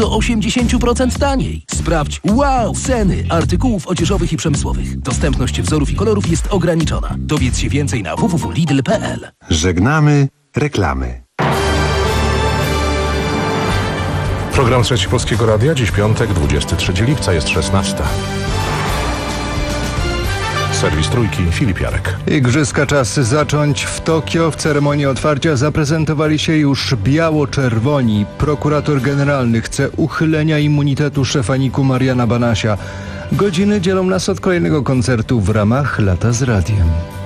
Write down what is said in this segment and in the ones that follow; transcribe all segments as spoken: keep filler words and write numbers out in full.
do osiemdziesiąt procent taniej. Sprawdź wow ceny artykułów odzieżowych i przemysłowych. Dostępność wzorów i kolorów jest ograniczona. Dowiedz się więcej na w w w kropka lidl kropka p l. Żegnamy reklamy. Program Trzeci Polskiego Radia. Dziś piątek, dwudziestego trzeciego lipca, jest szesnasta. Serwis Trójki, Filip Jarek. Igrzyska czas zacząć. W Tokio w ceremonii otwarcia zaprezentowali się już biało-czerwoni. Prokurator generalny chce uchylenia immunitetu szefa N I K-u Mariana Banasia. Godziny dzielą nas od kolejnego koncertu w ramach Lata z Radiem.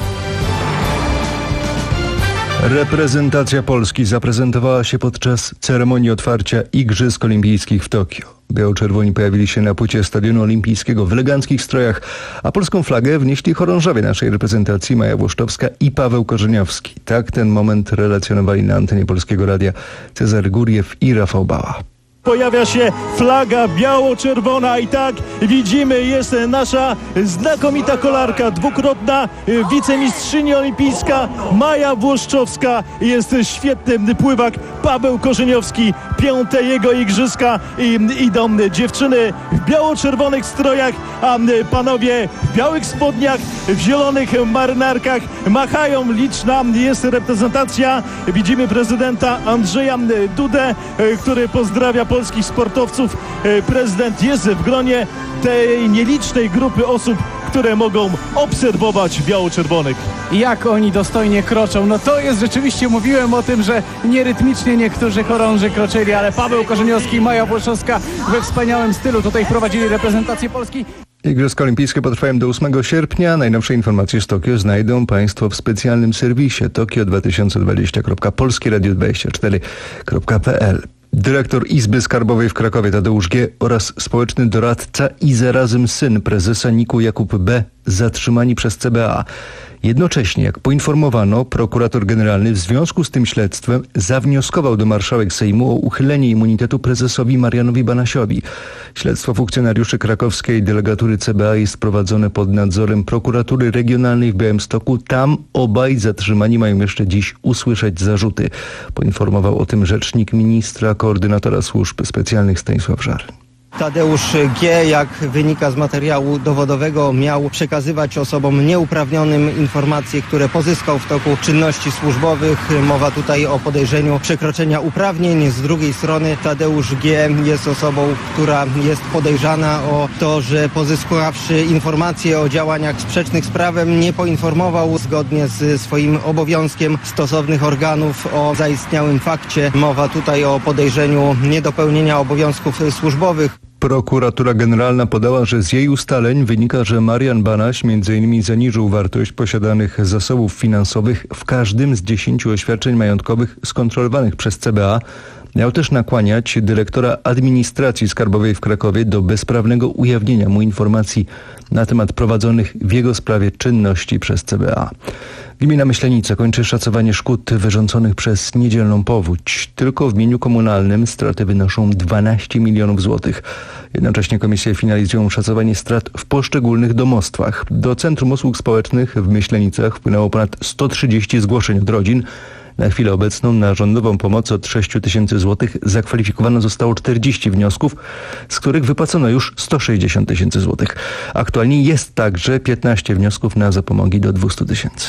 Reprezentacja Polski zaprezentowała się podczas ceremonii otwarcia Igrzysk Olimpijskich w Tokio. Biało-czerwoni pojawili się na płycie Stadionu Olimpijskiego w eleganckich strojach, a polską flagę wnieśli chorążowie naszej reprezentacji Maja Włoszczowska i Paweł Korzeniowski. Tak ten moment relacjonowali na antenie Polskiego Radia Cezary Guriew i Rafał Bała. Pojawia się flaga biało-czerwona i tak widzimy, jest nasza znakomita kolarka, dwukrotna wicemistrzyni olimpijska Maja Włoszczowska, jest świetny pływak Paweł Korzeniowski, piąte jego igrzyska i idą dziewczyny w biało-czerwonych strojach, a panowie w białych spodniach, w zielonych marynarkach, machają. Liczna jest reprezentacja, widzimy prezydenta Andrzeja Dudę, który pozdrawia polskich sportowców. Prezydent jest w gronie tej nielicznej grupy osób, które mogą obserwować biało-czerwonych. Jak oni dostojnie kroczą, no to jest rzeczywiście, mówiłem o tym, że nierytmicznie niektórzy chorąży kroczyli, ale Paweł Korzeniowski i Maja Włoszczowska we wspaniałym stylu tutaj prowadzili reprezentację Polski. Igrzyska Olimpijskie potrwają do ósmego sierpnia. Najnowsze informacje z Tokio znajdą Państwo w specjalnym serwisie tokio dwa tysiące dwadzieścia kropka polskie radio dwadzieścia cztery kropka p l. Dyrektor Izby Skarbowej w Krakowie Tadeusz G. oraz społeczny doradca i zarazem syn prezesa N I K-u Jakub B. zatrzymani przez C B A. Jednocześnie, jak poinformowano, prokurator generalny w związku z tym śledztwem zawnioskował do marszałek Sejmu o uchylenie immunitetu prezesowi Marianowi Banasiowi. Śledztwo funkcjonariuszy krakowskiej delegatury C B A jest prowadzone pod nadzorem prokuratury regionalnej w Białymstoku. Tam obaj zatrzymani mają jeszcze dziś usłyszeć zarzuty. Poinformował o tym rzecznik ministra koordynatora służb specjalnych Stanisław Żar. Tadeusz G., jak wynika z materiału dowodowego, miał przekazywać osobom nieuprawnionym informacje, które pozyskał w toku czynności służbowych. Mowa tutaj o podejrzeniu przekroczenia uprawnień. Z drugiej strony Tadeusz G. jest osobą, która jest podejrzana o to, że pozyskawszy informacje o działaniach sprzecznych z prawem, nie poinformował zgodnie z swoim obowiązkiem stosownych organów o zaistniałym fakcie. Mowa tutaj o podejrzeniu niedopełnienia obowiązków służbowych. Prokuratura Generalna podała, że z jej ustaleń wynika, że Marian Banaś między innymi zaniżył wartość posiadanych zasobów finansowych w każdym z dziesięciu oświadczeń majątkowych skontrolowanych przez C B A. Miał też nakłaniać dyrektora administracji skarbowej w Krakowie do bezprawnego ujawnienia mu informacji na temat prowadzonych w jego sprawie czynności przez C B A. Gmina Myślenica kończy szacowanie szkód wyrządzonych przez niedzielną powódź. Tylko w mieniu komunalnym straty wynoszą dwanaście milionów złotych. Jednocześnie komisje finalizują szacowanie strat w poszczególnych domostwach. Do Centrum Usług Społecznych w Myślenicach wpłynęło ponad sto trzydzieści zgłoszeń od rodzin. Na chwilę obecną na rządową pomoc od sześć tysięcy złotych zakwalifikowano zostało czterdzieści wniosków, z których wypłacono już sto sześćdziesiąt tysięcy złotych. Aktualnie jest także piętnaście wniosków na zapomogi do dwieście tysięcy.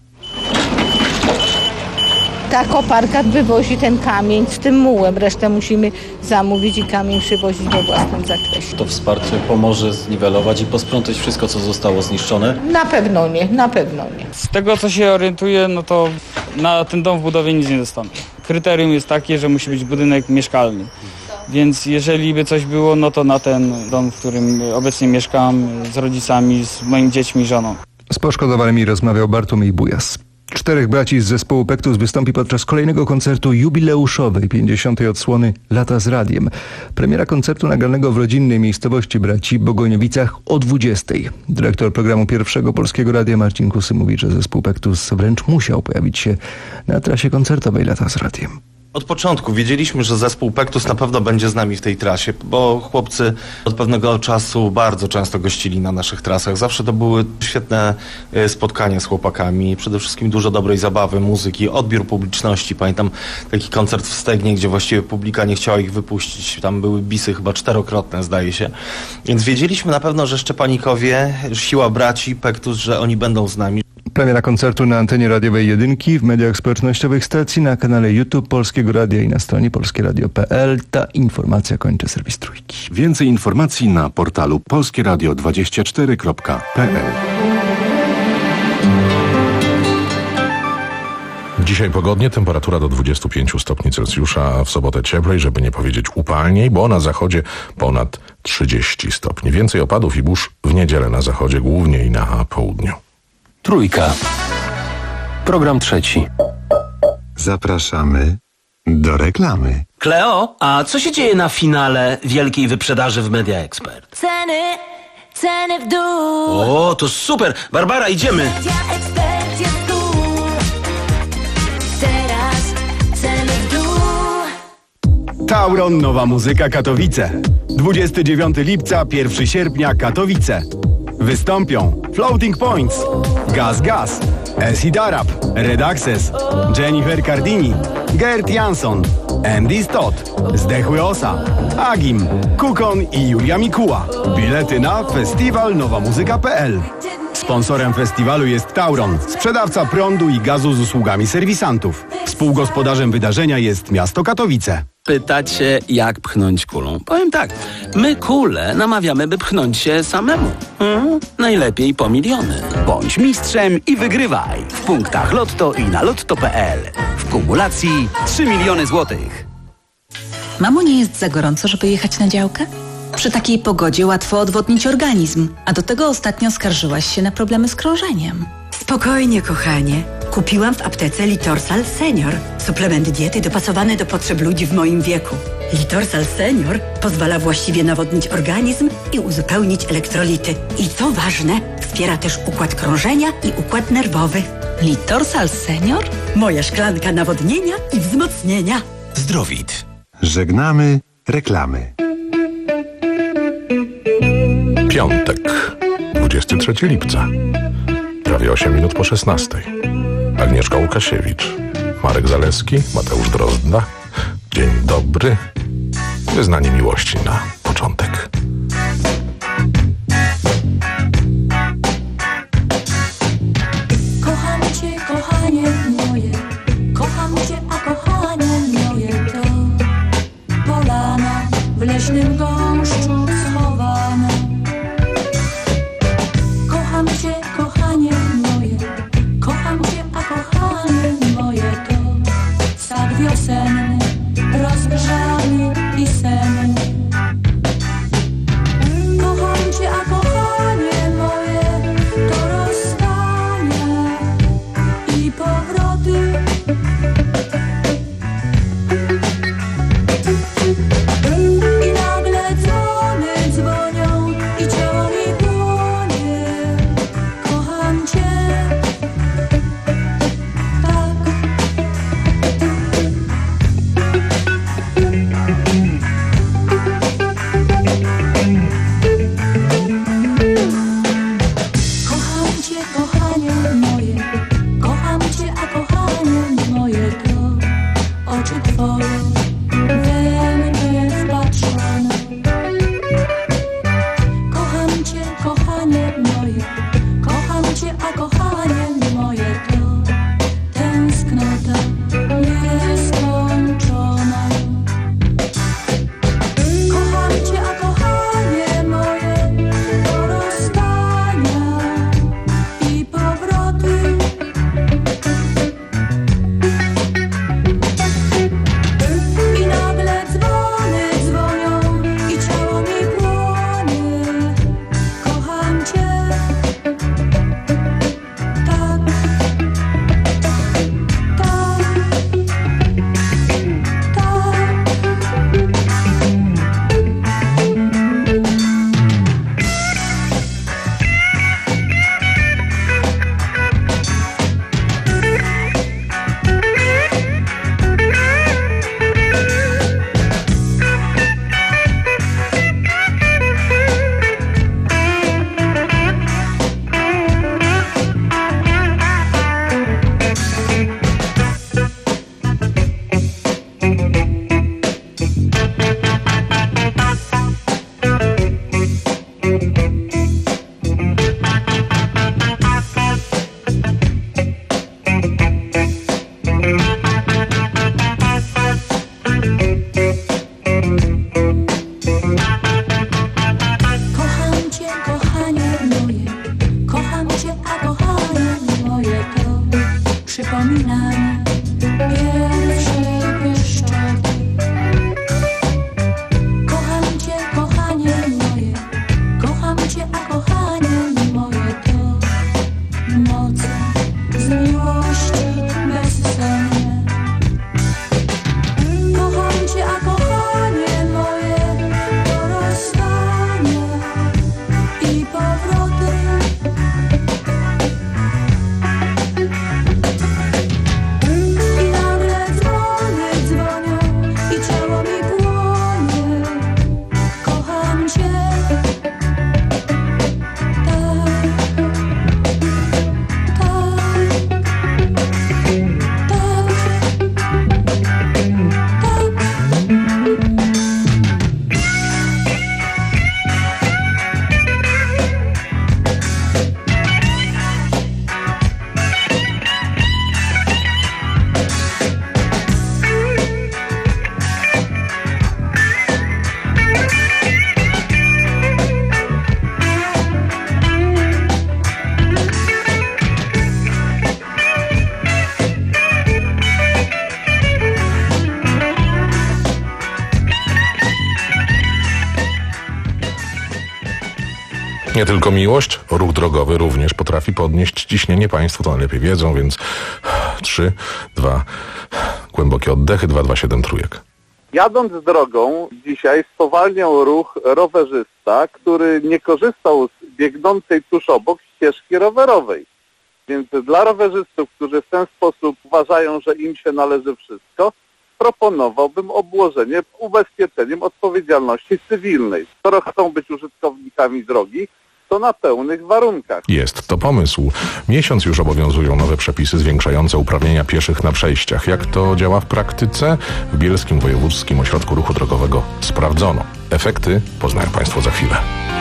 Ta koparka wywozi ten kamień z tym mułem. Resztę musimy zamówić i kamień przywozić we własnym zakresie. To wsparcie pomoże zniwelować i posprzątać wszystko, co zostało zniszczone? Na pewno nie, na pewno nie. Z tego, co się orientuję, no to na ten dom w budowie nic nie dostanę. Kryterium jest takie, że musi być budynek mieszkalny. Więc jeżeli by coś było, no to na ten dom, w którym obecnie mieszkam z rodzicami, z moimi dziećmi i żoną. Z poszkodowanymi rozmawiał Bartłomiej Bujas. Czterech braci z zespołu Pektus wystąpi podczas kolejnego koncertu jubileuszowej pięćdziesiątej odsłony Lata z Radiem. Premiera koncertu nagranego w rodzinnej miejscowości braci Bogoniowicach o dwudziestej. Dyrektor programu Pierwszego Polskiego Radia Marcin Kusy mówi, że zespół Pektus wręcz musiał pojawić się na trasie koncertowej Lata z Radiem. Od początku wiedzieliśmy, że zespół Pektus na pewno będzie z nami w tej trasie, bo chłopcy od pewnego czasu bardzo często gościli na naszych trasach. Zawsze to były świetne spotkania z chłopakami, przede wszystkim dużo dobrej zabawy, muzyki, odbiór publiczności. Pamiętam taki koncert w Stegnie, gdzie właściwie publika nie chciała ich wypuścić. Tam były bisy chyba czterokrotne, zdaje się. Więc wiedzieliśmy na pewno, że Szczepanikowie, siła braci, Pektus, że oni będą z nami. Premiera koncertu na antenie radiowej Jedynki, w mediach społecznościowych stacji, na kanale YouTube Polskiego Radia i na stronie polskieradio kropka p l. Ta informacja kończy serwis Trójki. Więcej informacji na portalu polskieradio dwadzieścia cztery kropka p l. Dzisiaj pogodnie, temperatura do dwudziestu pięciu stopni Celsjusza, a w sobotę cieplej, żeby nie powiedzieć upalniej, bo na zachodzie ponad trzydzieści stopni. Więcej opadów i burz w niedzielę na zachodzie, głównie i na południu. Trójka. Program trzeci. Zapraszamy do reklamy. Kleo, a co się dzieje na finale wielkiej wyprzedaży w Media Expert? Ceny, ceny w dół. O, to super! Barbara, idziemy! Media Expert jest tu. Teraz ceny w dół. Tauron Nowa Muzyka Katowice. dwudziestego dziewiątego lipca, pierwszego sierpnia Katowice. Wystąpią Floating Points, Gaz Gaz, Acid Arab, Red Access, Jennifer Cardini, Gert Jansson, Andy Stott, Zdechły Osa, Agim, Kukon i Julia Mikuła. Bilety na festiwal nowa muzyka kropka p l. Sponsorem festiwalu jest Tauron, sprzedawca prądu i gazu z usługami serwisantów. Współgospodarzem wydarzenia jest miasto Katowice. Pytacie, jak pchnąć kulą? Powiem tak, my kulę namawiamy, by pchnąć się samemu. Hmm? Najlepiej po miliony. Bądź mistrzem i wygrywaj w punktach Lotto i na lotto kropka p l. W kumulacji trzy miliony złotych. Mamo, nie jest za gorąco, żeby jechać na działkę? Przy takiej pogodzie łatwo odwodnić organizm, a do tego ostatnio skarżyłaś się na problemy z krążeniem. Spokojnie, kochanie. Kupiłam w aptece Litorsal Senior. Suplement diety dopasowany do potrzeb ludzi w moim wieku. Litorsal Senior pozwala właściwie nawodnić organizm i uzupełnić elektrolity. I co ważne, wspiera też układ krążenia i układ nerwowy. Litorsal Senior? Moja szklanka nawodnienia i wzmocnienia. Zdrowit. Żegnamy reklamy. Piątek, dwudziestego trzeciego lipca. Prawie osiem minut po szesnastej. Agnieszka Łukasiewicz, Marek Zaleski, Mateusz Drozda. Dzień dobry. Wyznanie miłości na początek. Kocham cię, kochanie moje, kocham cię, a kochanie moje to polana w leśnym gąszczu schowana. Kocham cię, kochanie moje, kocham cię, a kochanie moje to sad wiosenny, rozgrzany i senny. Kocham cię, a kochanie moje to rozstania i powroty. I nagle dzwoni Nie tylko miłość, ruch drogowy również potrafi podnieść ciśnienie. Państwo to najlepiej wiedzą, więc trzy, dwa, głębokie oddechy, dwa, dwa, siedem trójek. Jadąc drogą dzisiaj spowalniał ruch rowerzysta, który nie korzystał z biegnącej tuż obok ścieżki rowerowej. Więc dla rowerzystów, którzy w ten sposób uważają, że im się należy wszystko, proponowałbym obłożenie ubezpieczeniem odpowiedzialności cywilnej. Skoro chcą być użytkownikami drogi, to na pełnych warunkach. Jest to pomysł. Miesiąc już obowiązują nowe przepisy zwiększające uprawnienia pieszych na przejściach. Jak to działa w praktyce? W Bielskim Wojewódzkim Ośrodku Ruchu Drogowego sprawdzono. Efekty poznają Państwo za chwilę.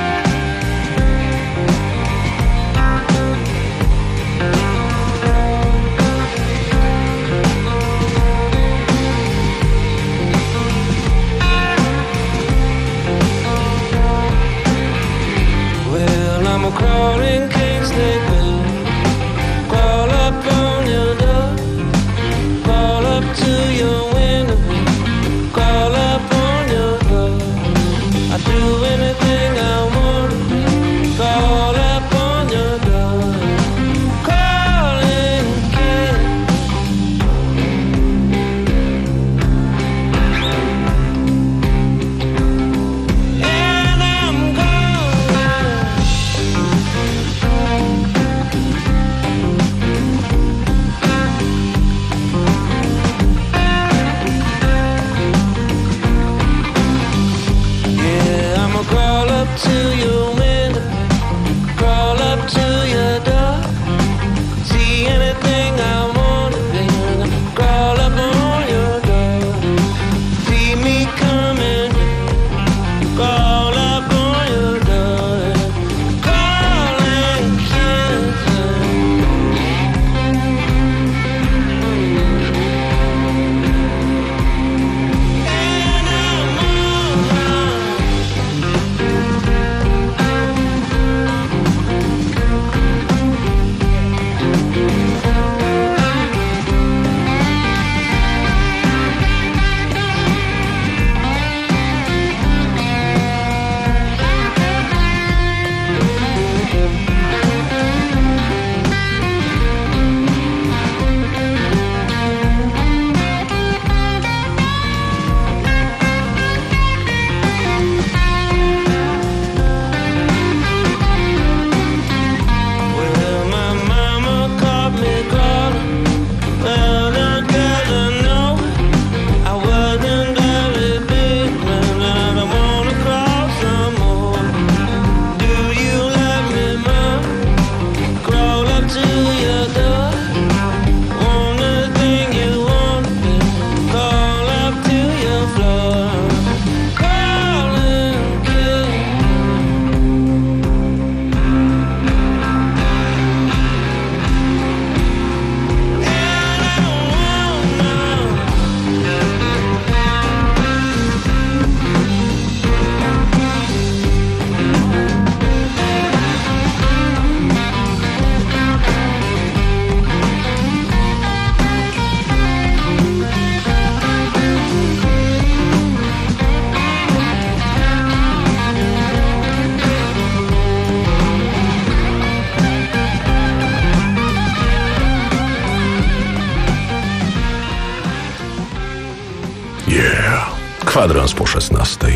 Kwadrans po szesnastej.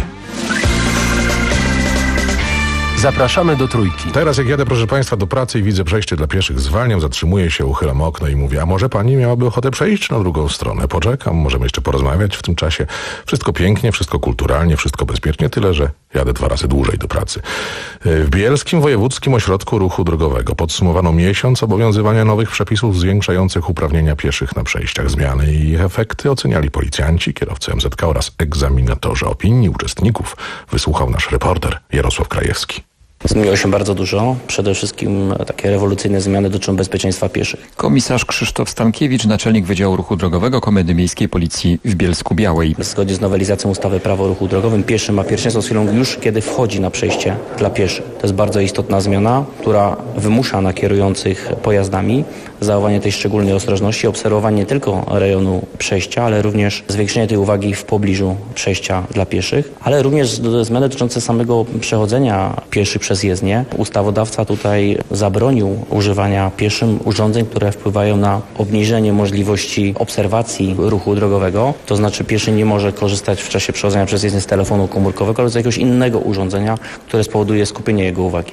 Zapraszamy do Trójki. Teraz jak jadę, proszę Państwa, do pracy i widzę przejście dla pieszych, zwalniam, zatrzymuję się, uchylam okno i mówię, a może Pani miałaby ochotę przejść na drugą stronę? Poczekam, możemy jeszcze porozmawiać w tym czasie. Wszystko pięknie, wszystko kulturalnie, wszystko bezpiecznie, tyle że jadę dwa razy dłużej do pracy. W Bielskim Wojewódzkim Ośrodku Ruchu Drogowego podsumowano miesiąc obowiązywania nowych przepisów zwiększających uprawnienia pieszych na przejściach. Zmiany i ich efekty oceniali policjanci, kierowcy M Z K oraz egzaminatorzy. Opinii uczestników wysłuchał nasz reporter Jarosław Krajewski. Zmieniło się bardzo dużo. Przede wszystkim takie rewolucyjne zmiany dotyczą bezpieczeństwa pieszych. Komisarz Krzysztof Stankiewicz, naczelnik Wydziału Ruchu Drogowego Komendy Miejskiej Policji w Bielsku-Białej. Zgodnie z nowelizacją ustawy Prawo o ruchu drogowym pieszy ma pierwszeństwo z chwilą już, kiedy wchodzi na przejście dla pieszych. To jest bardzo istotna zmiana, która wymusza na kierujących pojazdami zachowanie tej szczególnej ostrożności, obserwowanie nie tylko rejonu przejścia, ale również zwiększenie tej uwagi w pobliżu przejścia dla pieszych, ale również zmiany dotyczące samego przechodzenia pieszych przez jezdnię. Ustawodawca tutaj zabronił używania pieszym urządzeń, które wpływają na obniżenie możliwości obserwacji ruchu drogowego. To znaczy pieszy nie może korzystać w czasie przechodzenia przez jezdnię z telefonu komórkowego, ale z jakiegoś innego urządzenia, które spowoduje skupienie jego uwagi.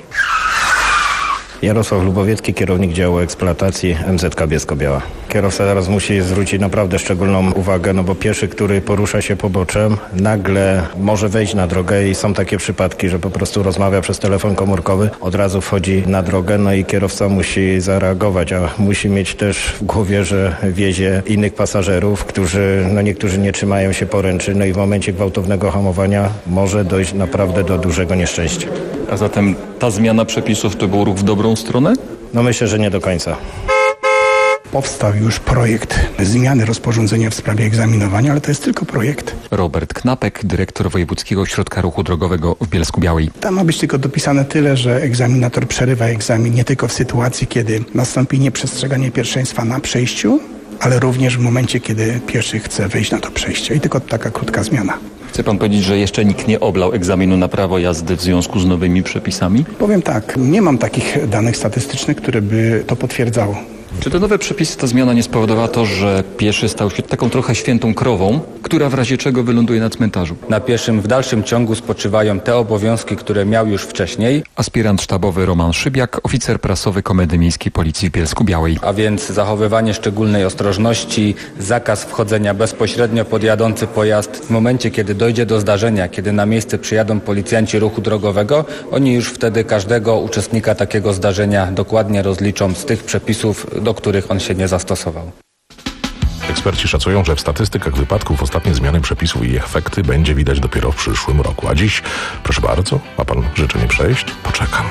Jarosław Lubowiecki, kierownik działu eksploatacji M Z K Bielsko-Biała. Kierowca teraz musi zwrócić naprawdę szczególną uwagę, no bo pieszy, który porusza się poboczem, nagle może wejść na drogę i są takie przypadki, że po prostu rozmawia przez telefon komórkowy, od razu wchodzi na drogę, no i kierowca musi zareagować, a musi mieć też w głowie, że wiezie innych pasażerów, którzy, no niektórzy nie trzymają się poręczy, no i w momencie gwałtownego hamowania może dojść naprawdę do dużego nieszczęścia. A zatem ta zmiana przepisów to był ruch w dobrą stronę? No myślę, że nie do końca. Powstał już projekt zmiany rozporządzenia w sprawie egzaminowania, ale to jest tylko projekt. Robert Knapek, dyrektor Wojewódzkiego Ośrodka Ruchu Drogowego w Bielsku-Białej. Tam ma być tylko dopisane tyle, że egzaminator przerywa egzamin nie tylko w sytuacji, kiedy nastąpi nieprzestrzeganie pierwszeństwa na przejściu, ale również w momencie, kiedy pieszy chce wejść na to przejście. I tylko taka krótka zmiana. Chce pan powiedzieć, że jeszcze nikt nie oblał egzaminu na prawo jazdy w związku z nowymi przepisami? Powiem tak, nie mam takich danych statystycznych, które by to potwierdzało. Czy te nowe przepisy, ta zmiana nie spowodowała to, że pieszy stał się taką trochę świętą krową, która w razie czego wyląduje na cmentarzu? Na pieszym w dalszym ciągu spoczywają te obowiązki, które miał już wcześniej. Aspirant sztabowy Roman Szybiak, oficer prasowy Komendy Miejskiej Policji w Bielsku-Białej. A więc zachowywanie szczególnej ostrożności, zakaz wchodzenia bezpośrednio pod jadący pojazd. W momencie, kiedy dojdzie do zdarzenia, kiedy na miejsce przyjadą policjanci ruchu drogowego, oni już wtedy każdego uczestnika takiego zdarzenia dokładnie rozliczą z tych przepisów, do których on się nie zastosował. Eksperci szacują, że w statystykach wypadków ostatnie zmiany przepisów i ich efekty będzie widać dopiero w przyszłym roku. A dziś, proszę bardzo, ma pan życzenie przejść? Poczekam.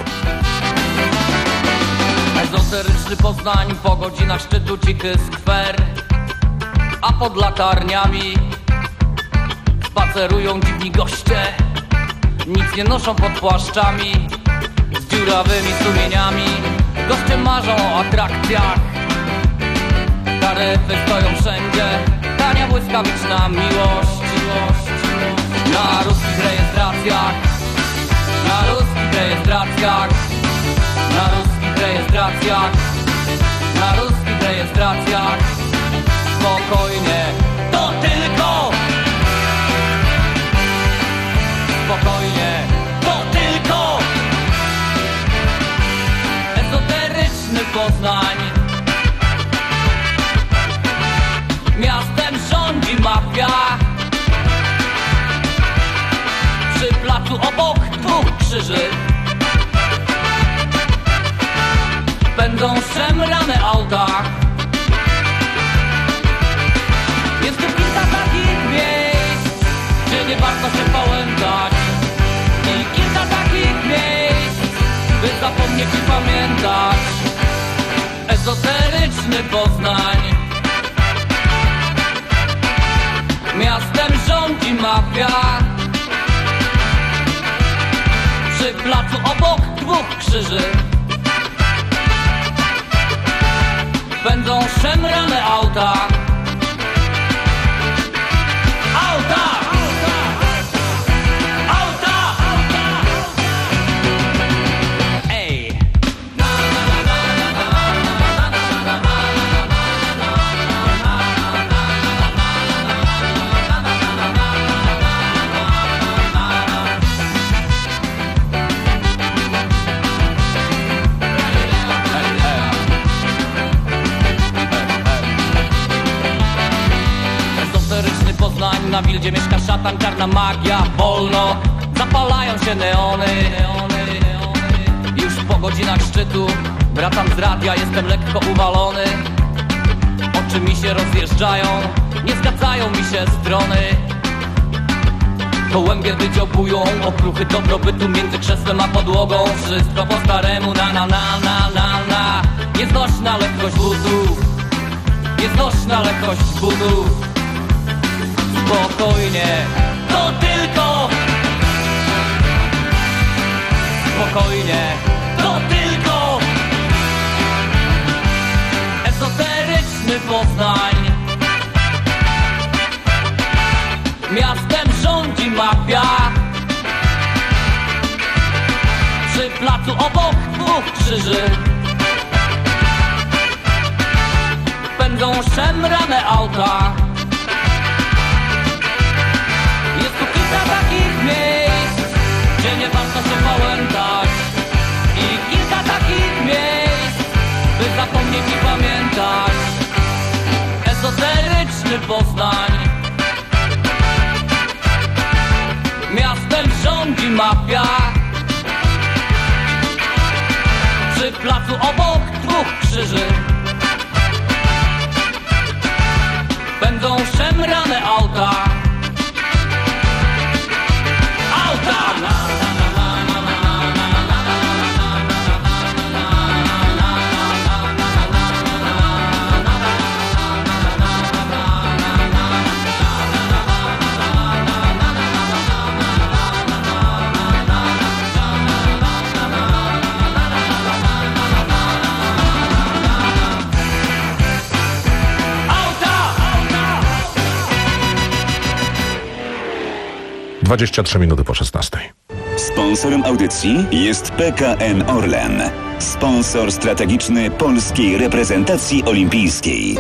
Ezoteryczny Poznań, po godzinach szczytu cichy skwer, a pod latarniami spacerują dziwni goście. Nic nie noszą pod płaszczami, z dziurawymi sumieniami. Goście marzą o atrakcjach, taryfy stoją wszędzie, tania błyskawiczna miłość. Na ruskich rejestracjach, na ruskich rejestracjach, na ruskich rejestracjach, na ruskich rejestracjach. Spokojnie, to tylko spokojnie, to tylko ezoteryczny Poznań. Miastem rządzi mafia, przy placu obok dwóch krzyży będą szemrane auta. Jest tu kilka takich miejsc, gdzie nie warto się pałętać, i kilka takich miejsc, by zapomnieć i pamiętać. Ezoteryczny Poznań. Miastem rządzi mafia, przy placu obok dwóch krzyży będą szemrane auta. Auta! Auta! Ej! Poznań, na Wildzie mieszka szatan, czarna magia, wolno zapalają się neony. Już po godzinach szczytu wracam z radia, jestem lekko uwalony. Oczy mi się rozjeżdżają, nie zgadzają mi się strony. Gołębie wydziobują okruchy dobrobytu między krzesłem a podłogą. Wszystko po staremu, na na na na na na. Nieznośna lekkość butów, nieznośna lekkość butów. Spokojnie, to tylko spokojnie, to tylko Poznań. Miastem rządzi mafia. Przy placu obok dwóch krzyży pędzą szemrane auta. Jest tu kilka takich miejsc, gdzie nie warto się pałętać, i kilka takich miejsc, by zapomnieć i pamiętać. Ezoteryczny Poznań. Miastem rządzi mafia. Przy placu obok dwóch krzyży będą szemrane auta. Auta! dwadzieścia trzy minuty po szesnastej. Sponsorem audycji jest P K N Orlen, sponsor strategiczny polskiej reprezentacji olimpijskiej.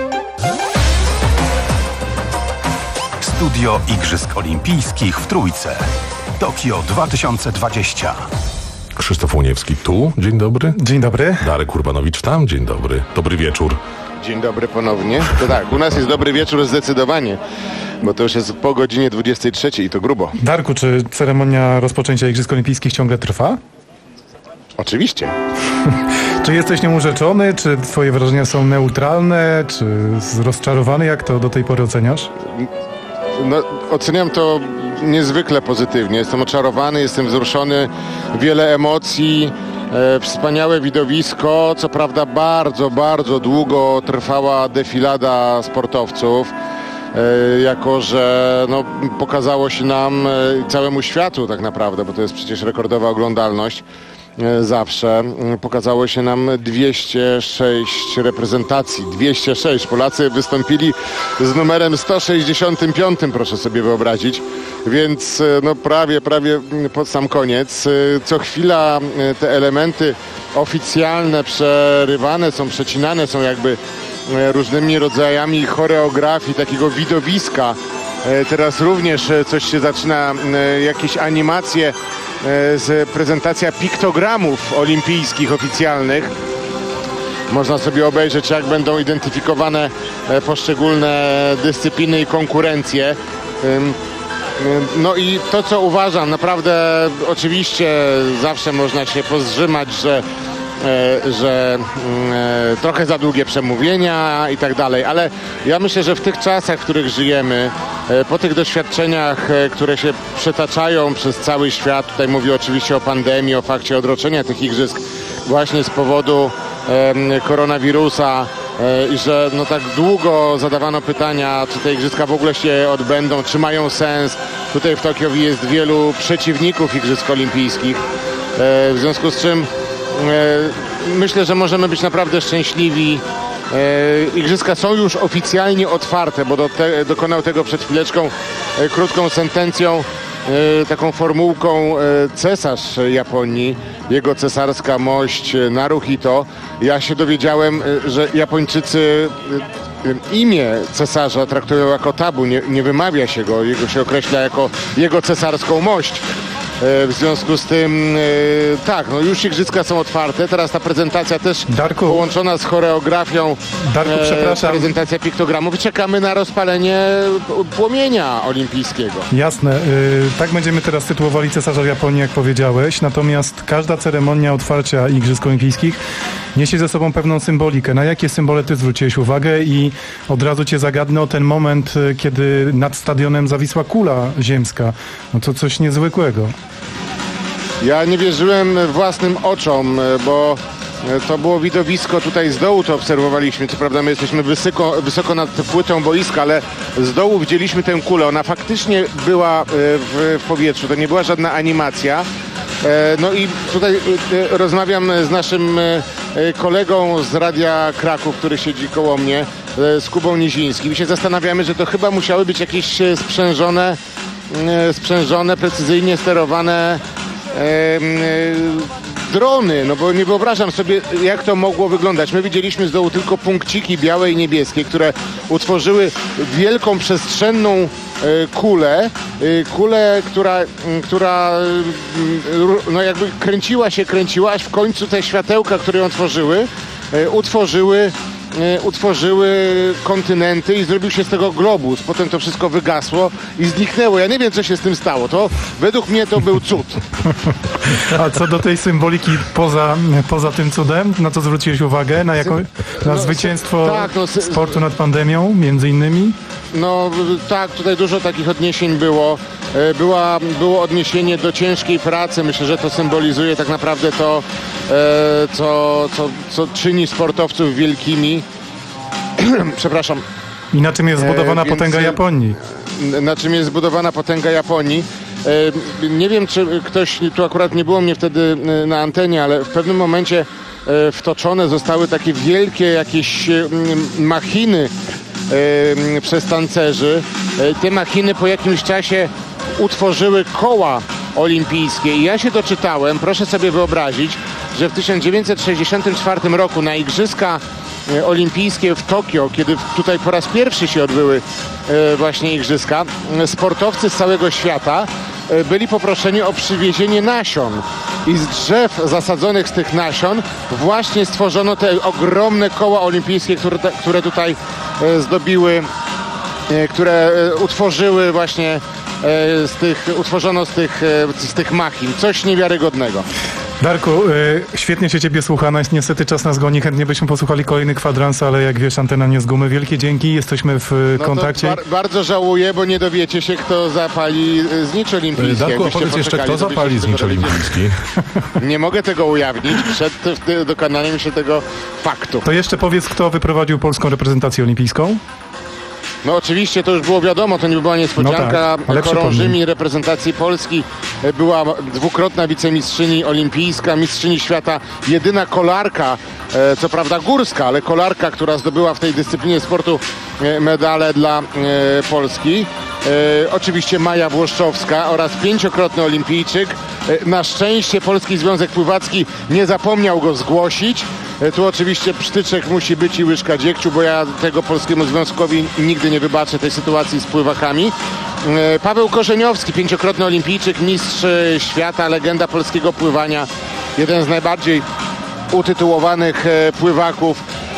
Studio Igrzysk Olimpijskich w Trójce. Tokio dwa tysiące dwadzieścia. Krzysztof Łoniewski tu, dzień dobry. Dzień dobry. Darek Urbanowicz tam, dzień dobry. Dobry wieczór. Dzień dobry ponownie. To tak, u nas jest dobry wieczór zdecydowanie, bo to już jest po godzinie dwudziestej trzeciej i to grubo. Darku, czy ceremonia rozpoczęcia Igrzysk Olimpijskich ciągle trwa? Oczywiście. Czy jesteś nią urzeczony? Czy twoje wrażenia są neutralne? Czy rozczarowany? Jak to do tej pory oceniasz? No, oceniam to niezwykle pozytywnie. Jestem oczarowany, jestem wzruszony, wiele emocji, e, wspaniałe widowisko. Co prawda bardzo, bardzo długo trwała defilada sportowców, e, jako że no, pokazało się nam, e, całemu światu tak naprawdę, bo to jest przecież rekordowa oglądalność, zawsze. Pokazało się nam dwieście sześć reprezentacji. dwieście sześć. Polacy wystąpili z numerem sto sześćdziesiątym piątym, proszę sobie wyobrazić. Więc no prawie, prawie pod sam koniec. Co chwila te elementy oficjalne przerywane są, przecinane są jakby różnymi rodzajami choreografii, takiego widowiska. Teraz również coś się zaczyna, jakieś animacje, z prezentacja piktogramów olimpijskich oficjalnych. Można sobie obejrzeć, jak będą identyfikowane poszczególne dyscypliny i konkurencje. No i to, co uważam, naprawdę oczywiście zawsze można się pozrzymać, że że trochę za długie przemówienia i tak dalej, ale ja myślę, że w tych czasach, w których żyjemy, po tych doświadczeniach, które się przetaczają przez cały świat, tutaj mówię oczywiście o pandemii, o fakcie odroczenia tych igrzysk właśnie z powodu koronawirusa i że no tak długo zadawano pytania, czy te igrzyska w ogóle się odbędą, czy mają sens. Tutaj w Tokio jest wielu przeciwników igrzysk olimpijskich, w związku z czym myślę, że możemy być naprawdę szczęśliwi. Igrzyska są już oficjalnie otwarte, bo do te, dokonał tego przed chwileczką krótką sentencją, taką formułką cesarz Japonii, jego cesarska mość Naruhito. Ja się dowiedziałem, że Japończycy imię cesarza traktują jako tabu, nie, nie wymawia się go, jego się określa jako jego cesarską mość. W związku z tym, tak, no już igrzyska są otwarte. Teraz ta prezentacja też Darku, połączona z choreografią. Darku, przepraszam. Prezentacja piktogramów. Czekamy na rozpalenie płomienia olimpijskiego. Jasne. Tak będziemy teraz tytułowali cesarza Japonii, jak powiedziałeś. Natomiast każda ceremonia otwarcia Igrzysk Olimpijskich niesie ze sobą pewną symbolikę. Na jakie symbole ty zwróciłeś uwagę? I od razu cię zagadnę o ten moment, kiedy nad stadionem zawisła kula ziemska. No to coś niezwykłego. Ja nie wierzyłem własnym oczom, bo to było widowisko tutaj z dołu, to obserwowaliśmy. Co prawda my jesteśmy wysoko, wysoko nad płytą boiska, ale z dołu widzieliśmy tę kulę. Ona faktycznie była w, w powietrzu, to nie była żadna animacja. No i tutaj rozmawiam z naszym e, kolegą z Radia Kraków, który siedzi koło mnie, e, z Kubą Nizińskim. I się zastanawiamy, że to chyba musiały być jakieś e, sprzężone, e, sprzężone, precyzyjnie sterowane e, e, drony, no bo nie wyobrażam sobie, jak to mogło wyglądać. My widzieliśmy z dołu tylko punkciki białe i niebieskie, które utworzyły wielką przestrzenną e, kulę, e, kulę, która, m, która e, no jakby kręciła się, kręciła, aż w końcu te światełka, które ją tworzyły, e, utworzyły e, utworzyły kontynenty i zrobił się z tego globus. Potem to wszystko wygasło i zniknęło. Ja nie wiem, co się z tym stało. To według mnie to był cud. A co do tej symboliki poza, poza tym cudem, na co zwróciłeś uwagę? Na, jako, na no, zwycięstwo tak, no, sportu nad pandemią, między innymi? No tak, tutaj dużo takich odniesień było. Była, było odniesienie do ciężkiej pracy. Myślę, że to symbolizuje tak naprawdę to, co, co, co czyni sportowców wielkimi. Przepraszam. I na czym jest zbudowana e, więc, potęga Japonii? Na czym jest zbudowana potęga Japonii. E, nie wiem, czy ktoś, tu akurat nie było mnie wtedy na antenie, ale w pewnym momencie e, wtoczone zostały takie wielkie jakieś e, machiny e, przez tancerzy. E, te machiny po jakimś czasie utworzyły koła olimpijskie. I ja się doczytałem, proszę sobie wyobrazić, że w tysiąc dziewięćset sześćdziesiątym czwartym roku na Igrzyska Olimpijskie w Tokio, kiedy tutaj po raz pierwszy się odbyły właśnie Igrzyska, sportowcy z całego świata byli poproszeni o przywiezienie nasion. I z drzew zasadzonych z tych nasion właśnie stworzono te ogromne koła olimpijskie, które, które tutaj zdobiły, które utworzyły właśnie z tych, utworzono z tych, z tych machin. Coś niewiarygodnego. Darku, y, świetnie się ciebie słucha, niestety czas nas goni, chętnie byśmy posłuchali kolejny kwadrans, ale jak wiesz, antena nie z gumy. Wielkie dzięki, jesteśmy w no kontakcie. Bar- bardzo żałuję, bo nie dowiecie się, kto zapali znicz olimpijski. Darku, a powiedz jeszcze, kto zapali znicz olimpijski? Nie mogę tego ujawnić przed dokonaniem się tego faktu. To jeszcze powiedz, kto wyprowadził polską reprezentację olimpijską? No oczywiście to już było wiadomo, to nie była niespodzianka. No tak, chorążymi reprezentacji Polski była dwukrotna wicemistrzyni olimpijska, mistrzyni świata, jedyna kolarka, e, co prawda górska, ale kolarka, która zdobyła w tej dyscyplinie sportu e, medale dla e, Polski. E, oczywiście Maja Włoszczowska oraz pięciokrotny olimpijczyk. E, na szczęście Polski Związek Pływacki nie zapomniał go zgłosić. E, tu oczywiście psztyczek musi być i łyżka dziegciu, bo ja tego Polskiemu Związkowi nigdy nie wybaczę tej sytuacji z pływakami. E, Paweł Korzeniowski, pięciokrotny olimpijczyk, mistrz świata, legenda polskiego pływania. Jeden z najbardziej utytułowanych e, pływaków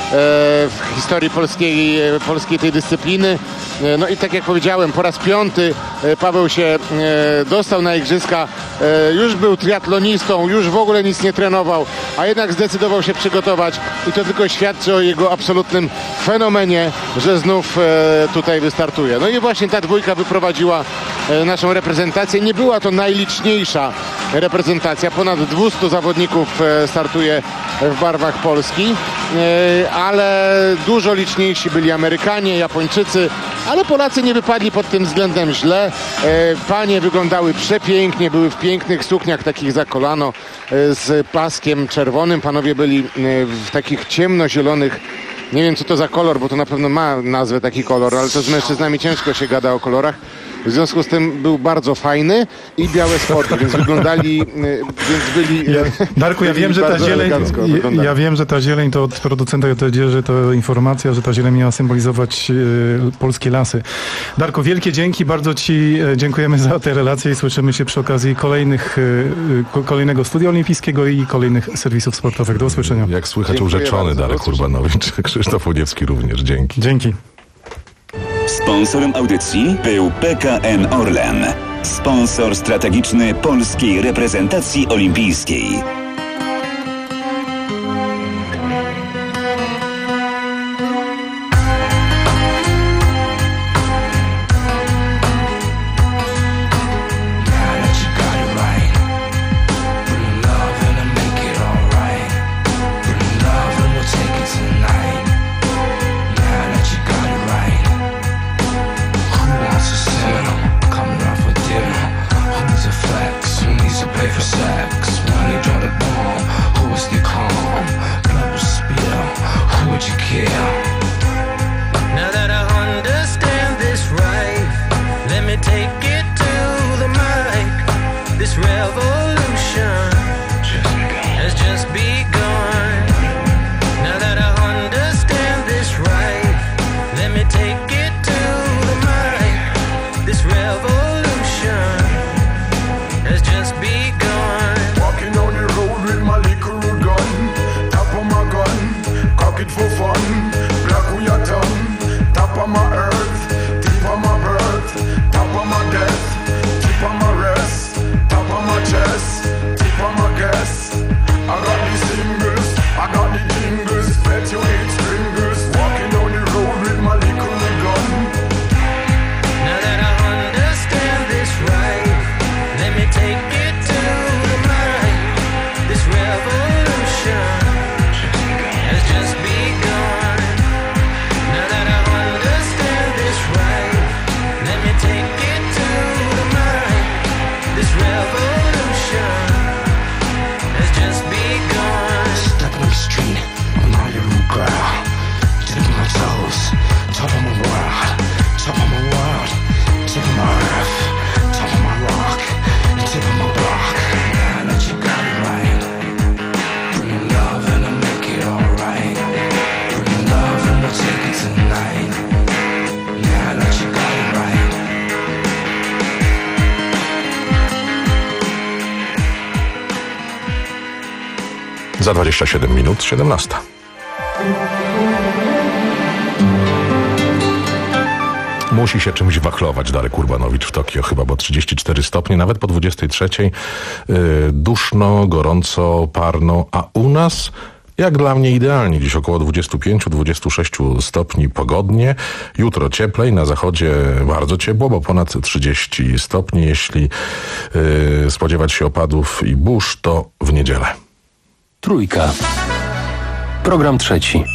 w historii polskiej, polskiej tej dyscypliny. No i tak jak powiedziałem, po raz piąty Paweł się dostał na Igrzyska. Już był triatlonistą, już w ogóle nic nie trenował, a jednak zdecydował się przygotować i to tylko świadczy o jego absolutnym fenomenie, że znów tutaj wystartuje. No i właśnie ta dwójka wyprowadziła naszą reprezentację. Nie była to najliczniejsza reprezentacja. Ponad dwieście zawodników startuje w barwach Polski, ale dużo liczniejsi byli Amerykanie, Japończycy, ale Polacy nie wypadli pod tym względem źle. Panie wyglądały przepięknie, były w pięknych sukniach takich za kolano z paskiem czerwonym. Panowie byli w takich ciemnozielonych, nie wiem co to za kolor, bo to na pewno ma nazwę taki kolor, ale to z mężczyznami ciężko się gada o kolorach. W związku z tym był bardzo fajny i białe spodnie, więc wyglądali, więc byli... Ja, Darku, ja wiem, że ta zieleń, ja, ja wiem, że ta zieleń to od producenta odzieży to informacja, że ta zieleń miała symbolizować e, polskie lasy. Darku, wielkie dzięki, bardzo ci dziękujemy za te relacje i słyszymy się przy okazji kolejnych, e, kolejnego studia olimpijskiego i kolejnych serwisów sportowych. Do usłyszenia. Jak słychać urzeczony Darek Urbanowicz, Krzysztof Łodziewski również. Dzięki. Dzięki. Sponsorem audycji był P K N Orlen, sponsor strategiczny polskiej reprezentacji olimpijskiej. For sex, when they draw the bomb, who was the calm? Blood Za dwadzieścia siedem minut, siedemnasta. Musi się czymś wachlować Darek Urbanowicz w Tokio chyba, bo trzydzieści cztery stopnie, nawet po dwudziestej trzeciej. Yy, duszno, gorąco, parno, a u nas jak dla mnie idealnie, dziś około dwadzieścia pięć do dwudziestu sześciu stopni pogodnie. Jutro cieplej, na zachodzie bardzo ciepło, bo ponad trzydzieści stopni. Jeśli yy, spodziewać się opadów i burz, to w niedzielę. Trójka. Program trzeci.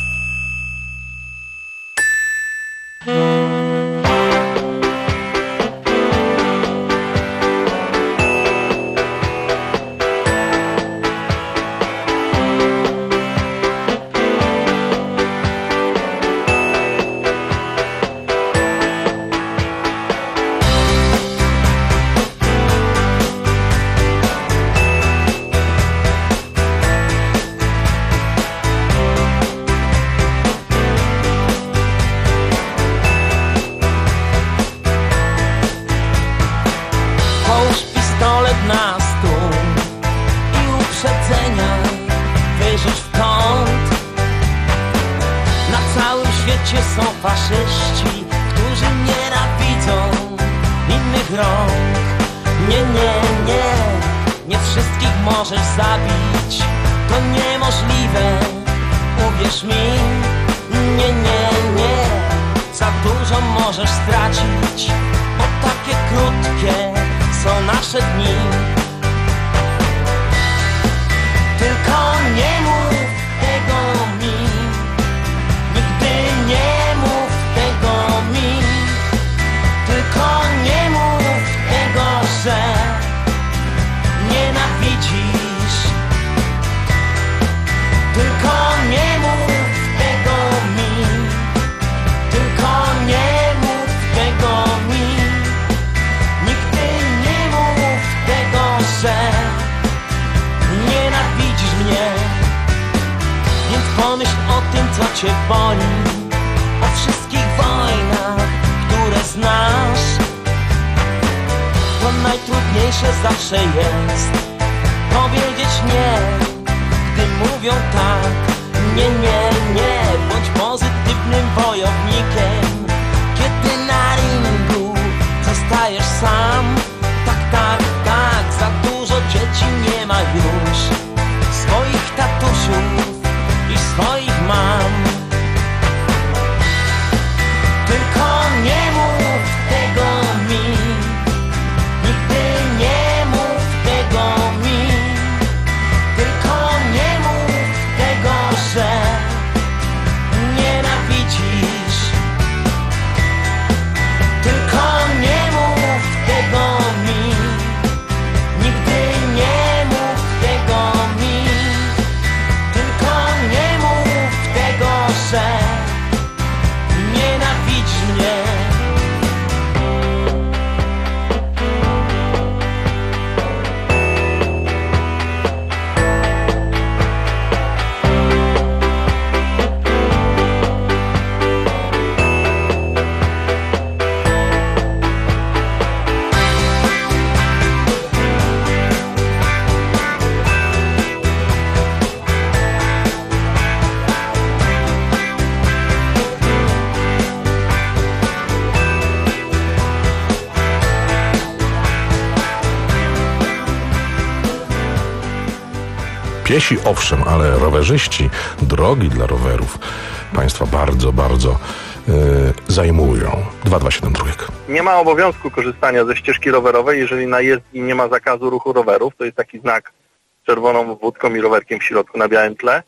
Piesi owszem, ale rowerzyści, drogi dla rowerów państwa bardzo, bardzo yy, zajmują. dwa dwa siedem trójek. Nie ma obowiązku korzystania ze ścieżki rowerowej, jeżeli na jezdni nie ma zakazu ruchu rowerów. To jest taki znak z czerwoną wódką i rowerkiem w środku na białym tle.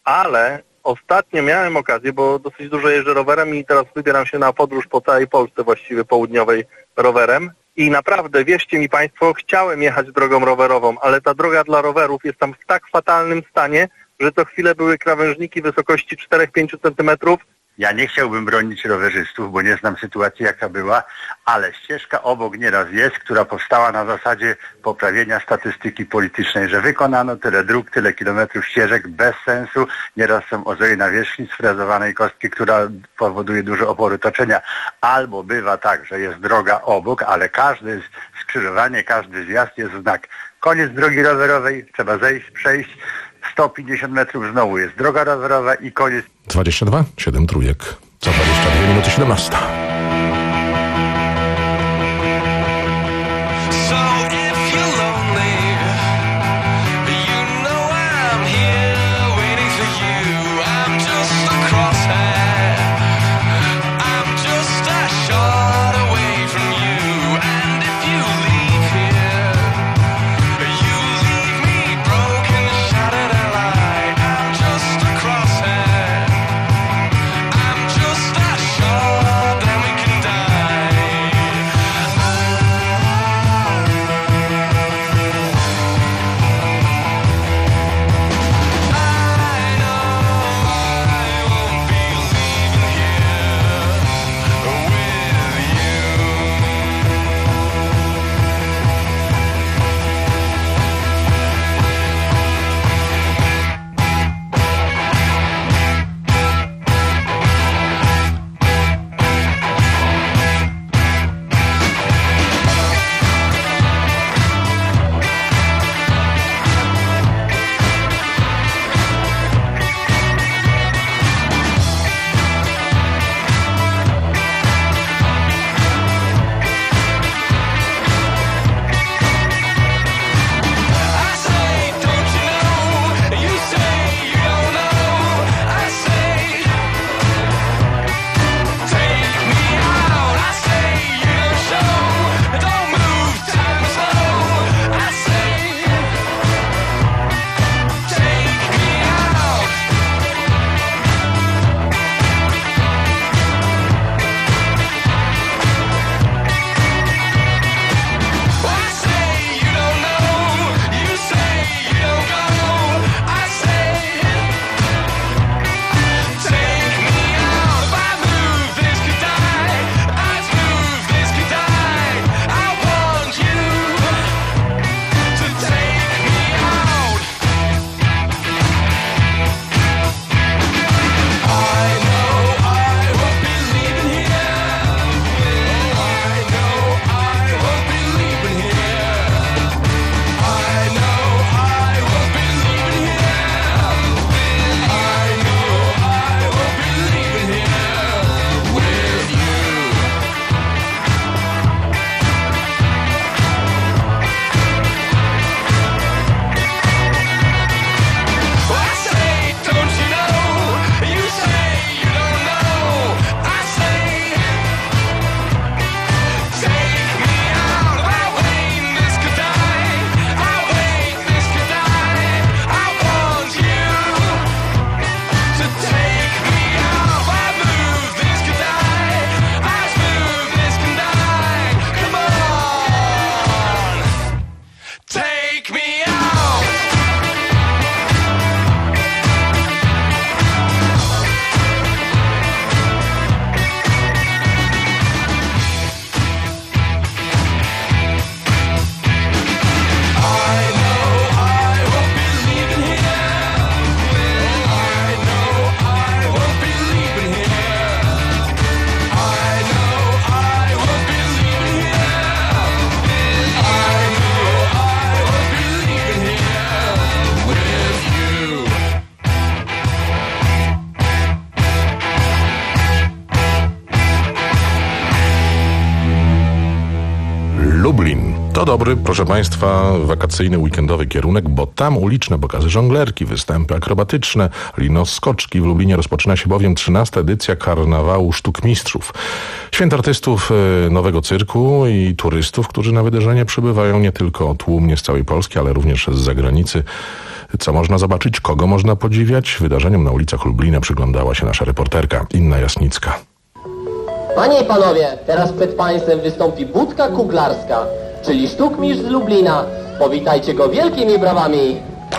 Ale ostatnio miałem okazję, bo dosyć dużo jeżdżę rowerem i teraz wybieram się na podróż po całej Polsce, właściwie południowej, rowerem. I naprawdę, wierzcie mi Państwo, chciałem jechać drogą rowerową, ale ta droga dla rowerów jest tam w tak fatalnym stanie, że co chwilę były krawężniki wysokości cztery do pięciu centymetrów. Ja nie chciałbym bronić rowerzystów, bo nie znam sytuacji jaka była, ale ścieżka obok nieraz jest, która powstała na zasadzie poprawienia statystyki politycznej, że wykonano tyle dróg, tyle kilometrów ścieżek bez sensu. Nieraz są ozory nawierzchni sfrezowanej kostki, która powoduje duże opory toczenia. Albo bywa tak, że jest droga obok, ale każde skrzyżowanie, każdy zjazd jest znak. Koniec drogi rowerowej, trzeba zejść, przejść. sto pięćdziesiąt metrów znowu jest droga rowerowa i koniec. dwadzieścia dwa siedem trójek. Co dwadzieścia dwie minuty siedemnaście. Lublin. To dobry, proszę Państwa, wakacyjny, weekendowy kierunek, bo tam uliczne pokazy żonglerki, występy akrobatyczne, linoskoczki. W Lublinie rozpoczyna się bowiem trzynasta edycja Karnawału Sztuk Mistrzów. Święto artystów nowego cyrku i turystów, którzy na wydarzenie przybywają nie tylko tłumnie z całej Polski, ale również z zagranicy. Co można zobaczyć, kogo można podziwiać? Wydarzeniom na ulicach Lublina przyglądała się nasza reporterka Inna Jasnicka. Panie i panowie, teraz przed państwem wystąpi Budka Kuglarska, czyli sztukmistrz z Lublina. Powitajcie go wielkimi brawami.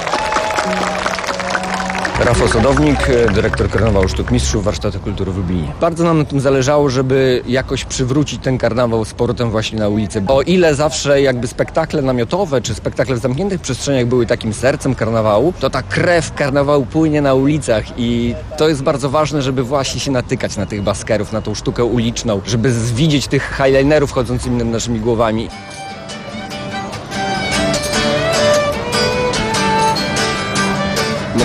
Rafał Sadownik, dyrektor Karnawału Sztuk Mistrzów Warsztatu Kultury w Lublinie. Bardzo nam na tym zależało, żeby jakoś przywrócić ten karnawał z powrotem właśnie na ulicę. O ile zawsze jakby spektakle namiotowe czy spektakle w zamkniętych przestrzeniach były takim sercem karnawału, to ta krew karnawału płynie na ulicach i to jest bardzo ważne, żeby właśnie się natykać na tych baskerów, na tą sztukę uliczną, żeby widzieć tych highlinerów chodzącymi nad naszymi głowami.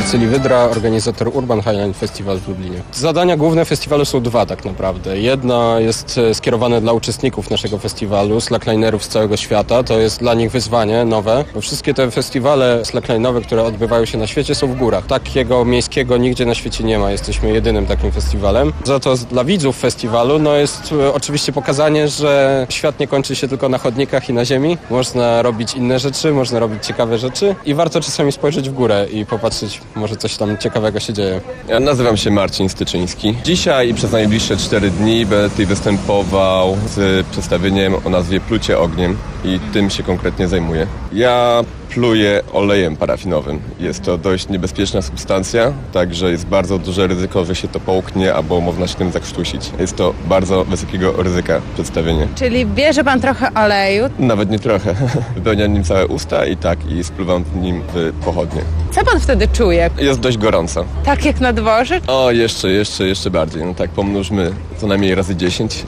Marceli Wydra, organizator Urban Highline Festival w Lublinie. Zadania główne festiwalu są dwa tak naprawdę. Jedna jest skierowana dla uczestników naszego festiwalu, slacklinerów z całego świata. To jest dla nich wyzwanie nowe, bo wszystkie te festiwale slackline'owe, które odbywają się na świecie, są w górach. Takiego miejskiego nigdzie na świecie nie ma. Jesteśmy jedynym takim festiwalem. Za to dla widzów festiwalu no jest oczywiście pokazanie, że świat nie kończy się tylko na chodnikach i na ziemi. Można robić inne rzeczy, można robić ciekawe rzeczy i warto czasami spojrzeć w górę i popatrzeć, może coś tam ciekawego się dzieje. Ja nazywam się Marcin Styczyński. Dzisiaj i przez najbliższe cztery dni będę tutaj występował z przedstawieniem o nazwie Plucie ogniem i tym się konkretnie zajmuję. Ja pluję olejem parafinowym. Jest to dość niebezpieczna substancja, także jest bardzo duże ryzyko, że się to połknie albo można się tym zakrztusić. Jest to bardzo wysokiego ryzyka przedstawienie. Czyli bierze pan trochę oleju? Nawet nie trochę. Wypełniam nim całe usta i tak, i spluwam nim w pochodnie. Co pan wtedy czuje? Jest dość gorąco. Tak jak na dworze? O, jeszcze, jeszcze, jeszcze bardziej. No tak, pomnóżmy co najmniej razy dziesięć.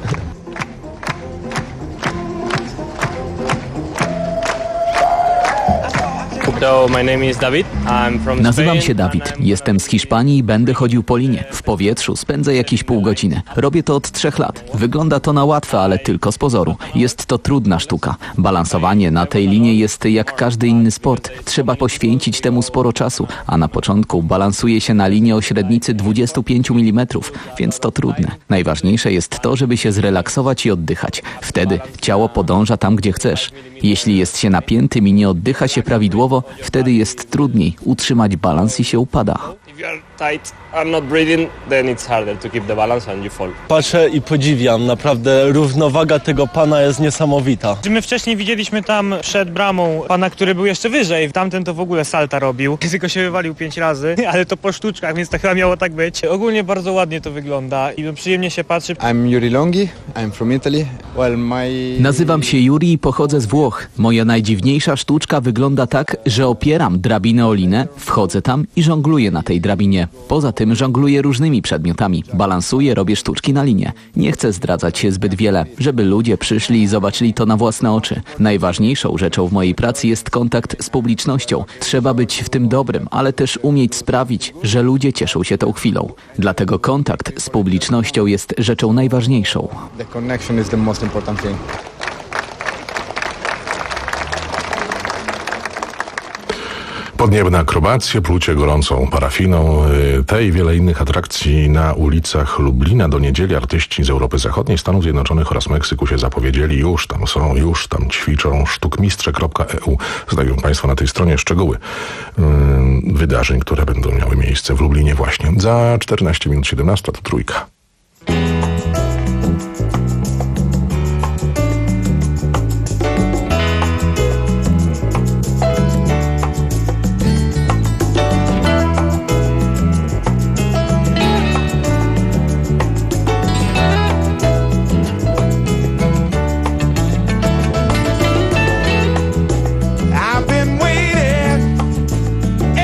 Nazywam się Dawid. Jestem z Hiszpanii i będę chodził po linie. W powietrzu spędzę jakieś pół godziny. Robię to od trzech lat. Wygląda to na łatwe, ale tylko z pozoru. Jest to trudna sztuka. Balansowanie na tej linie jest jak każdy inny sport. Trzeba poświęcić temu sporo czasu, a na początku balansuje się na linie o średnicy dwadzieścia pięć milimetrów, więc to trudne. Najważniejsze jest to, żeby się zrelaksować i oddychać. Wtedy ciało podąża tam, gdzie chcesz. Jeśli jest się napiętym i nie oddycha się prawidłowo, wtedy jest trudniej utrzymać balans i się upada. Patrzę i podziwiam, naprawdę równowaga tego pana jest niesamowita. My wcześniej widzieliśmy tam przed bramą pana, który był jeszcze wyżej. Tamten to w ogóle salta robił, tylko się wywalił pięć razy, ale to po sztuczkach, więc tak chyba miało tak być. Ogólnie bardzo ładnie to wygląda i przyjemnie się patrzy. I'm Yuri Longhi, I'm from Italy. Well, my... Nazywam się Yuri i pochodzę z Włoch. Moja najdziwniejsza sztuczka wygląda tak, że opieram drabinę o linę, wchodzę tam i żongluję na tej drabinie. Poza tym żongluję różnymi przedmiotami. Balansuję, robię sztuczki na linie. Nie chcę zdradzać się zbyt wiele, żeby ludzie przyszli i zobaczyli to na własne oczy. Najważniejszą rzeczą w mojej pracy jest kontakt z publicznością. Trzeba być w tym dobrym, ale też umieć sprawić, że ludzie cieszą się tą chwilą. Dlatego kontakt z publicznością jest rzeczą najważniejszą. The connection is the most important thing. Podniebne akrobacje, plucie gorącą parafiną, te i wiele innych atrakcji na ulicach Lublina. Do niedzieli artyści z Europy Zachodniej, Stanów Zjednoczonych oraz Meksyku się zapowiedzieli. Już tam są, już tam ćwiczą. sztukmistrze kropka e u. Znajdą Państwo na tej stronie szczegóły yy, wydarzeń, które będą miały miejsce w Lublinie właśnie. Za czternaście minut siedemnasta to trójka.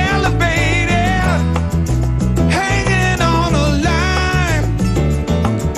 Hanging on a line.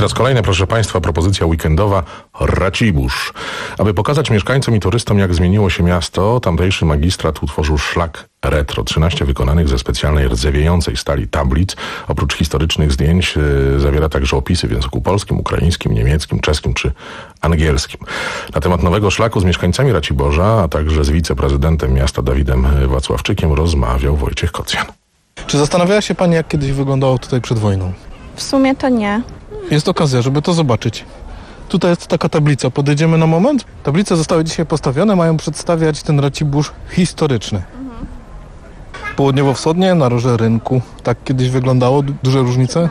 teraz kolejna, proszę Państwa, propozycja weekendowa Racibórz. Aby pokazać mieszkańcom i turystom, jak zmieniło się miasto, tamtejszy magistrat utworzył szlak retro. trzynaście wykonanych ze specjalnej rdzewiejącej stali tablic. Oprócz historycznych zdjęć yy, zawiera także opisy w języku polskim, ukraińskim, niemieckim, czeskim czy angielskim. Na temat nowego szlaku z mieszkańcami Raciborza, a także z wiceprezydentem miasta Dawidem Wacławczykiem rozmawiał Wojciech Kocjan. Czy zastanawiała się Pani, jak kiedyś wyglądało tutaj przed wojną? W sumie to nie. Jest okazja, żeby to zobaczyć. Tutaj jest taka tablica. Podejdziemy na moment? Tablice zostały dzisiaj postawione, mają przedstawiać ten Racibórz historyczny. Mhm. Południowo-wschodnie, naroże rynku. Tak kiedyś wyglądało? Duże różnice?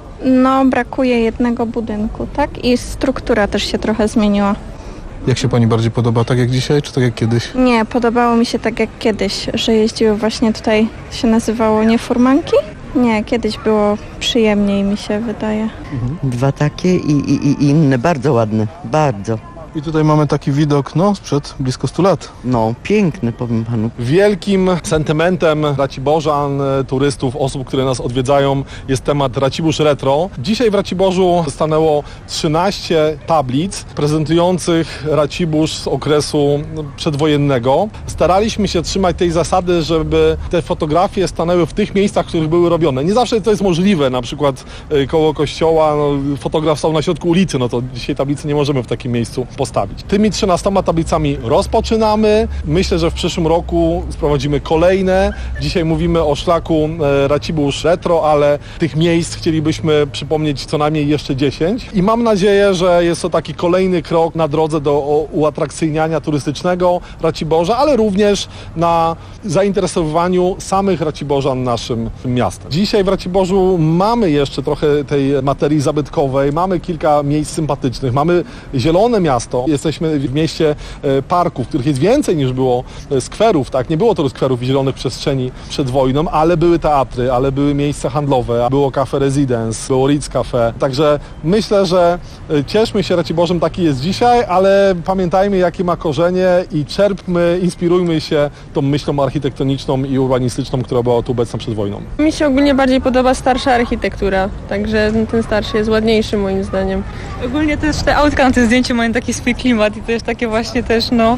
No, brakuje jednego budynku, tak? I struktura też się trochę zmieniła. Jak się Pani bardziej podoba? Tak jak dzisiaj, czy tak jak kiedyś? Nie, podobało mi się tak jak kiedyś, że jeździły właśnie tutaj, się nazywało nie furmanki? Nie, kiedyś było przyjemniej, mi się wydaje. Mhm. Dwa takie i, i, i inne, bardzo ładne, bardzo. I tutaj mamy taki widok, no, sprzed blisko stu lat. No, piękny, powiem Panu. Wielkim sentymentem Raciborzan, turystów, osób, które nas odwiedzają, jest temat Racibórz Retro. Dzisiaj w Raciborzu stanęło trzynaście tablic prezentujących Racibórz z okresu przedwojennego. Staraliśmy się trzymać tej zasady, żeby te fotografie stanęły w tych miejscach, w których były robione. Nie zawsze to jest możliwe, na przykład koło kościoła, no, fotograf stał na środku ulicy, no to dzisiaj tablicy nie możemy w takim miejscu postawić. Tymi trzynastoma tablicami rozpoczynamy. Myślę, że w przyszłym roku sprowadzimy kolejne. Dzisiaj mówimy o szlaku Racibórz Retro, ale tych miejsc chcielibyśmy przypomnieć co najmniej jeszcze dziesięć. I mam nadzieję, że jest to taki kolejny krok na drodze do uatrakcyjniania turystycznego Raciborza, ale również na zainteresowaniu samych Raciborzan naszym miastem. Dzisiaj w Raciborzu mamy jeszcze trochę tej materii zabytkowej, mamy kilka miejsc sympatycznych, mamy zielone miasto. Jesteśmy w mieście parków, których jest więcej niż było skwerów, tak? Nie było to skwerów i zielonych przestrzeni przed wojną, ale były teatry, ale były miejsca handlowe, było Cafe Residence, było Ritz Cafe. Także myślę, że cieszmy się Raciborzem, taki jest dzisiaj, ale pamiętajmy, jakie ma korzenie i czerpmy, inspirujmy się tą myślą architektoniczną i urbanistyczną, która była tu obecna przed wojną. Mi się ogólnie bardziej podoba starsza architektura, także ten starszy jest ładniejszy moim zdaniem. Ogólnie też te autka na tym zdjęciu mają taki swój klimat i to jest takie właśnie też, no,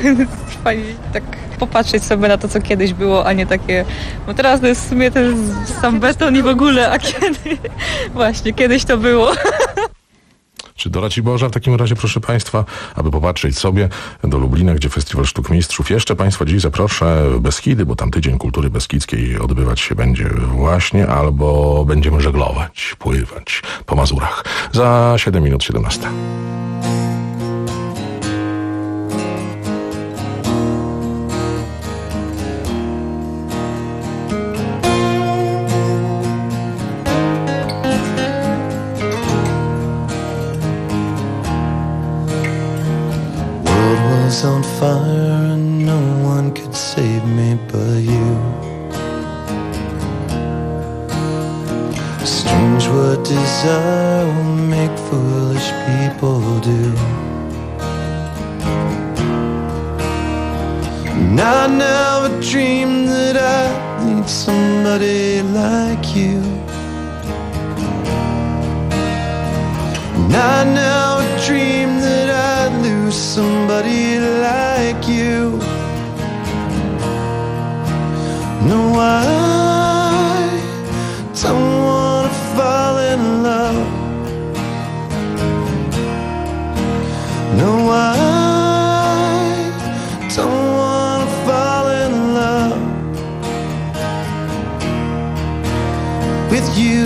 fajnie tak popatrzeć sobie na to, co kiedyś było, a nie takie, bo teraz to jest w sumie ten sam beton i w ogóle, a kiedy, właśnie, kiedyś to było. Czy do Raciborza w takim razie, proszę Państwa, aby popatrzeć sobie do Lublina, gdzie Festiwal Sztuk Mistrzów. Jeszcze Państwa dziś zaproszę w Beskidy, bo tam Tydzień Kultury Beskidzkiej odbywać się będzie właśnie, albo będziemy żeglować, pływać po Mazurach. Za siedem minut siedemnasta. On fire and no one could save me but you. Strange what desire will make foolish people do. And I never dreamed that I'd need somebody like you. And I never dreamed that I'd lose somebody like you. No, I don't wanna fall in love. No, I don't wanna fall in love with you.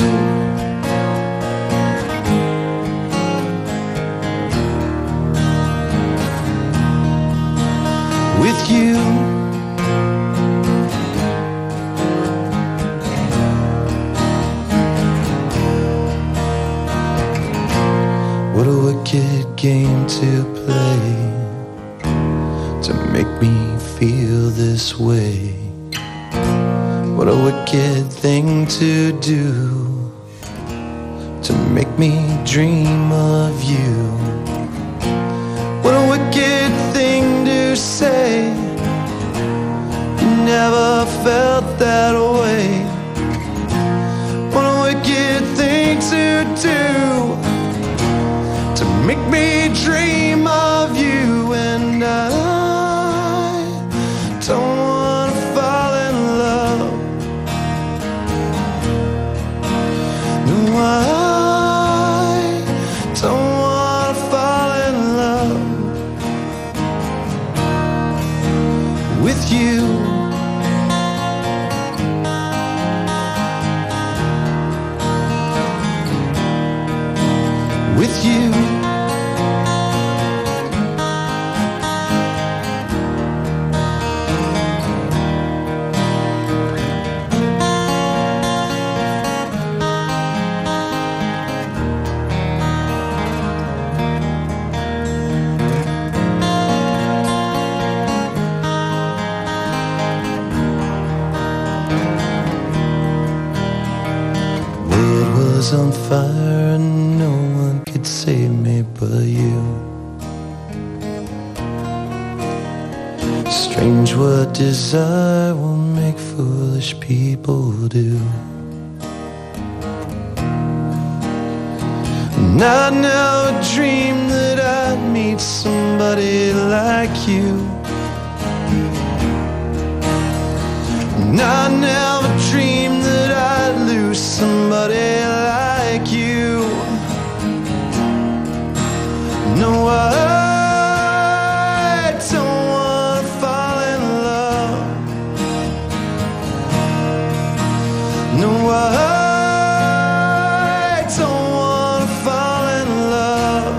With you. What a wicked game to play, to make me feel this way. What a wicked thing to do, to make me dream of you. What a wicked thing to say, never felt that way. What a wicked thing to do, Make me dream of you, and I don't wanna fall in love. No, I don't wanna fall in love with you. With you. World was on fire and no one could save me but you. Strange what desire will make foolish people do. And I never dreamed that I'd meet somebody like you. And I never dreamed that I'd lose somebody like you. No, I don't wanna fall in love. No, I don't wanna fall in love.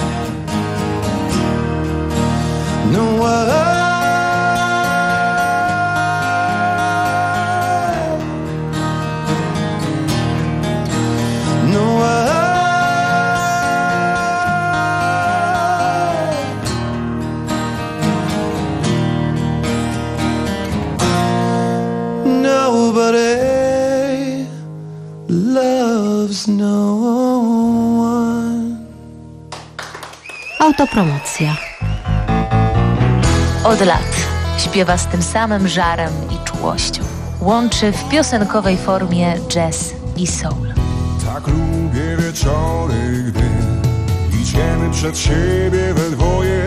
No, I No, I Nobody loves no one. Autopromocja. Od lat śpiewa z tym samym żarem i czułością. Łączy w piosenkowej formie jazz i soul. Tak lubię wieczory, gdy idziemy przed siebie we dwoje.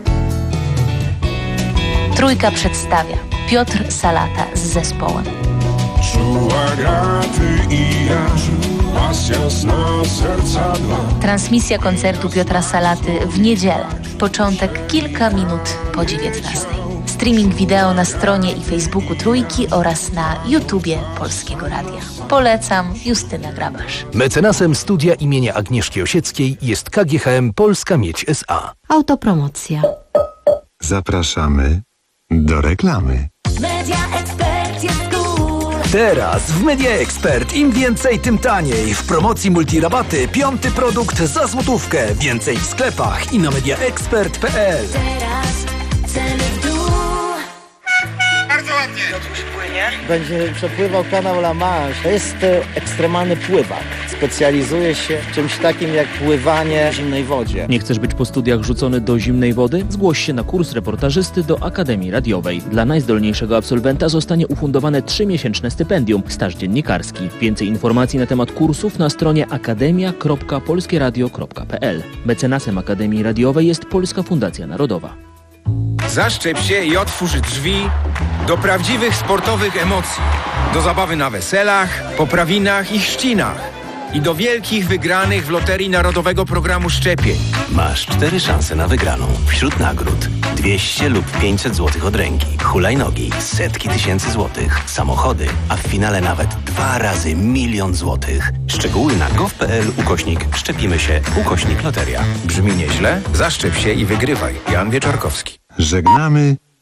Trójka przedstawia Piotr Salata z zespołem. Czuła graty i ja, pasja z nas serca dwa. Transmisja koncertu Piotra Salaty w niedzielę. Początek kilka minut po dziewiętnastej. Streaming wideo na stronie i Facebooku Trójki oraz na YouTubie Polskiego Radia. Polecam, Justyna Grabasz. Mecenasem studia imienia Agnieszki Osieckiej jest K G H M Polska Miedź S A. Autopromocja. Zapraszamy do reklamy. Media Expert jest cool. Teraz w Media Expert im więcej, tym taniej. W promocji multirabaty piąty produkt za złotówkę. Więcej w sklepach i na mediaexpert kropka p l. Teraz ceny w dół. Bardzo ładnie. Piotruś płynie. Będzie przepływał kanał La Manche. To jest e, ekstremalny pływak. Specjalizuje się w czymś takim jak pływanie w zimnej wodzie. Nie chcesz być po studiach rzucony do zimnej wody? Zgłoś się na kurs reportażysty do Akademii Radiowej. Dla najzdolniejszego absolwenta zostanie ufundowane trzymiesięczne stypendium, staż dziennikarski. Więcej informacji na temat kursów na stronie akademia kropka polskieradio kropka p l. Mecenasem Akademii Radiowej jest Polska Fundacja Narodowa. Zaszczep się i otwórz drzwi do prawdziwych sportowych emocji. Do zabawy na weselach, poprawinach i chrzcinach. I do wielkich wygranych w Loterii Narodowego Programu Szczepień. Masz cztery szanse na wygraną. Wśród nagród dwieście lub pięćset złotych od ręki, hulajnogi, setki tysięcy złotych, samochody, a w finale nawet dwa razy milion złotych. Szczegóły na gov.pl ukośnik szczepimy się ukośnik loteria. Brzmi nieźle? Zaszczep się i wygrywaj. Jan Wieczorkowski. Żegnamy